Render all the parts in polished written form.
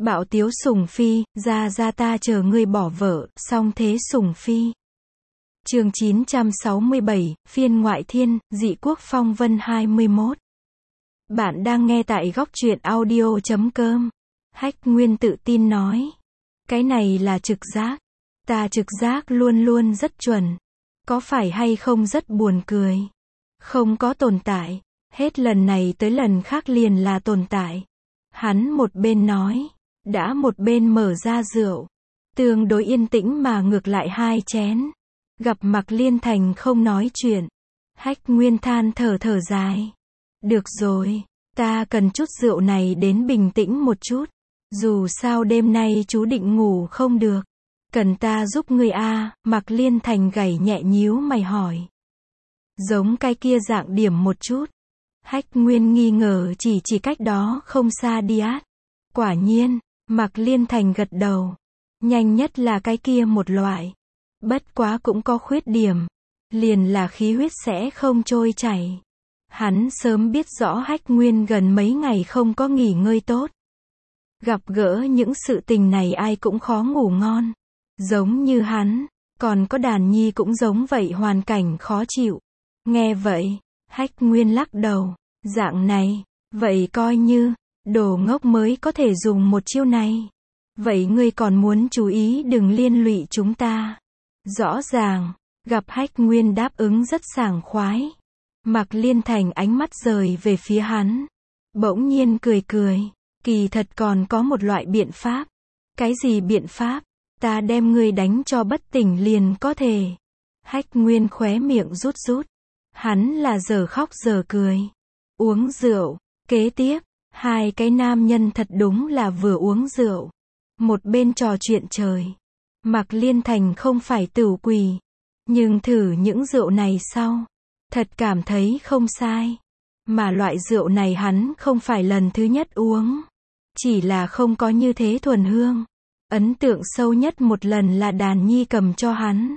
Bạo tiếu Sùng Phi, ra ta chờ ngươi bỏ vợ, song thế Sùng Phi. Chương 967, phiên ngoại thiên, dị quốc phong vân 21. Bạn đang nghe tại góc truyện audio.com. Hách Nguyên tự tin nói. Cái này là trực giác. Ta trực giác luôn luôn rất chuẩn. Có phải hay không rất buồn cười. Không có tồn tại. Hết lần này tới lần khác liền là tồn tại. Hắn một bên nói. Đã một bên mở ra rượu. Tương đối yên tĩnh mà ngược lại hai chén. Gặp Mạc Liên Thành không nói chuyện. Hách Nguyên than thở dài. Được rồi, ta cần chút rượu này đến bình tĩnh một chút. Dù sao đêm nay chú định ngủ không được. Cần ta giúp ngươi Mạc Liên Thành gảy nhẹ nhíu mày hỏi. Giống cái kia dạng điểm một chút. Hách Nguyên nghi ngờ chỉ cách đó không xa Điát. Quả nhiên, Mạc Liên Thành gật đầu. Nhanh nhất là cái kia một loại. Bất quá cũng có khuyết điểm. Liền là khí huyết sẽ không trôi chảy. Hắn sớm biết rõ Hách Nguyên gần mấy ngày không có nghỉ ngơi tốt. Gặp gỡ những sự tình này ai cũng khó ngủ ngon. Giống như hắn, còn có Đàn Nhi cũng giống vậy hoàn cảnh khó chịu. Nghe vậy, Hách Nguyên lắc đầu. Dạng này, vậy coi như, đồ ngốc mới có thể dùng một chiêu này. Vậy ngươi còn muốn chú ý đừng liên lụy chúng ta. Rõ ràng, gặp Hách Nguyên đáp ứng rất sảng khoái. Mạc Liên Thành ánh mắt rời về phía hắn. Bỗng nhiên cười. Kỳ thật còn có một loại biện pháp. Cái gì biện pháp? Ta đem ngươi đánh cho bất tỉnh liền có thể. Hách Nguyên khóe miệng rút. Hắn là giờ khóc giờ cười. Uống rượu. Kế tiếp, hai cái nam nhân thật đúng là vừa uống rượu. Một bên trò chuyện trời. Mạc Liên Thành không phải tửu quỷ. Nhưng thử những rượu này sau. Thật cảm thấy không sai. Mà loại rượu này hắn không phải lần thứ nhất uống. Chỉ là không có như thế thuần hương. Ấn tượng sâu nhất một lần là Đàn Nhi cầm cho hắn.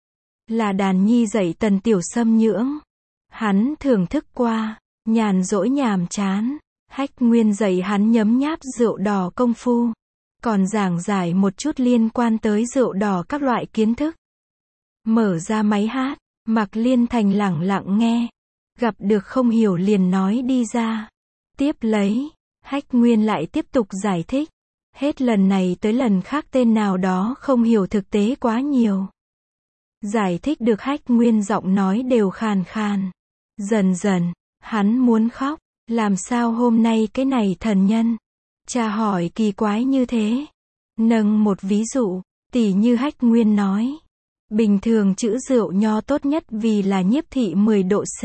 Là Đàn Nhi dạy Tần Tiểu Sâm nhưỡng. Hắn thưởng thức qua. Nhàn rỗi nhàm chán. Hách Nguyên dạy hắn nhấm nháp rượu đỏ công phu. Còn giảng giải một chút liên quan tới rượu đỏ các loại kiến thức. Mở ra máy hát, Mạc Liên Thành lẳng lặng nghe. Gặp được không hiểu liền nói đi ra. Tiếp lấy, Hách Nguyên lại tiếp tục giải thích. Hết lần này tới lần khác tên nào đó không hiểu thực tế quá nhiều. Giải thích được Hách Nguyên giọng nói đều khàn khàn. Dần dần, hắn muốn khóc. Làm sao hôm nay cái này thần nhân? Cha hỏi kỳ quái như thế. Nâng một ví dụ, tỉ như Hách Nguyên nói. Bình thường chữ rượu nho tốt nhất vì là nhiếp thị 10 độ C.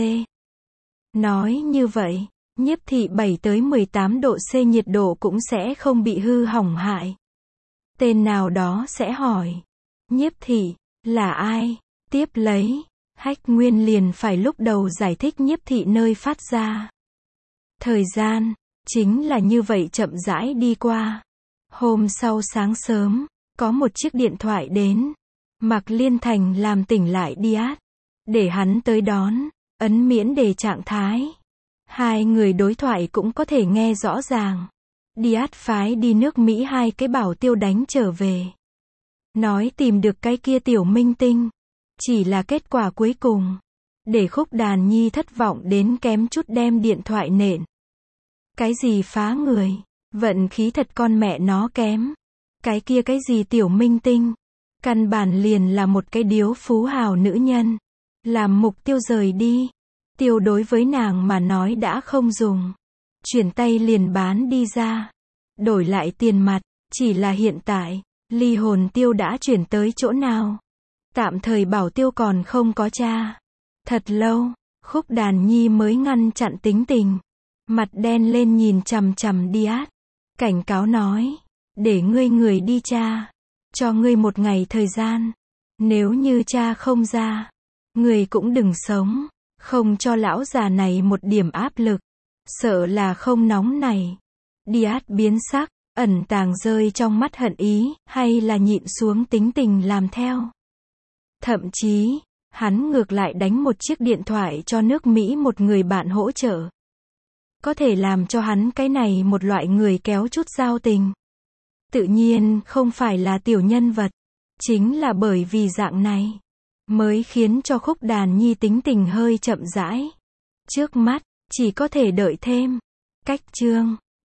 Nói như vậy, nhiếp thị 7 tới 18 độ C nhiệt độ cũng sẽ không bị hư hỏng hại. Tên nào đó sẽ hỏi. Nhiếp thị, là ai? Tiếp lấy, Hách Nguyên liền phải lúc đầu giải thích nhiếp thị nơi phát ra. Thời gian, chính là như vậy chậm rãi đi qua. Hôm sau sáng sớm, có một chiếc điện thoại đến. Mạc Liên Thành làm tỉnh lại Điát. Để hắn tới đón, ấn miễn đề trạng thái. Hai người đối thoại cũng có thể nghe rõ ràng. Điát phái đi nước Mỹ hai cái bảo tiêu đánh trở về. Nói tìm được cái kia tiểu minh tinh. Chỉ là kết quả cuối cùng. Để Khúc Đàn Nhi thất vọng đến kém chút đem điện thoại nện. Cái gì phá người? Vận khí thật con mẹ nó kém. Cái kia cái gì tiểu minh tinh? Căn bản liền là một cái điếu phú hào nữ nhân. Làm mục tiêu rời đi. Tiêu đối với nàng mà nói đã không dùng. Chuyển tay liền bán đi ra. Đổi lại tiền mặt. Chỉ là hiện tại, ly hồn tiêu đã chuyển tới chỗ nào? Tạm thời bảo tiêu còn không có tra. Thật lâu, Khúc Đàn Nhi mới ngăn chặn tính tình. Mặt đen lên nhìn chằm chằm Điát. Cảnh cáo nói. Để ngươi người đi tra. Cho ngươi một ngày thời gian. Nếu như cha không ra. Ngươi cũng đừng sống. Không cho lão già này một điểm áp lực. Sợ là không nóng này. Điát biến sắc. Ẩn tàng rơi trong mắt hận ý. Hay là nhịn xuống tính tình làm theo. Thậm chí, hắn ngược lại đánh một chiếc điện thoại cho nước Mỹ một người bạn hỗ trợ. Có thể làm cho hắn cái này một loại người kéo chút giao tình. Tự nhiên không phải là tiểu nhân vật. Chính là bởi vì dạng này, mới khiến cho Khúc Đàn Nhi tính tình hơi chậm rãi. Trước mắt, chỉ có thể đợi thêm. Cách chương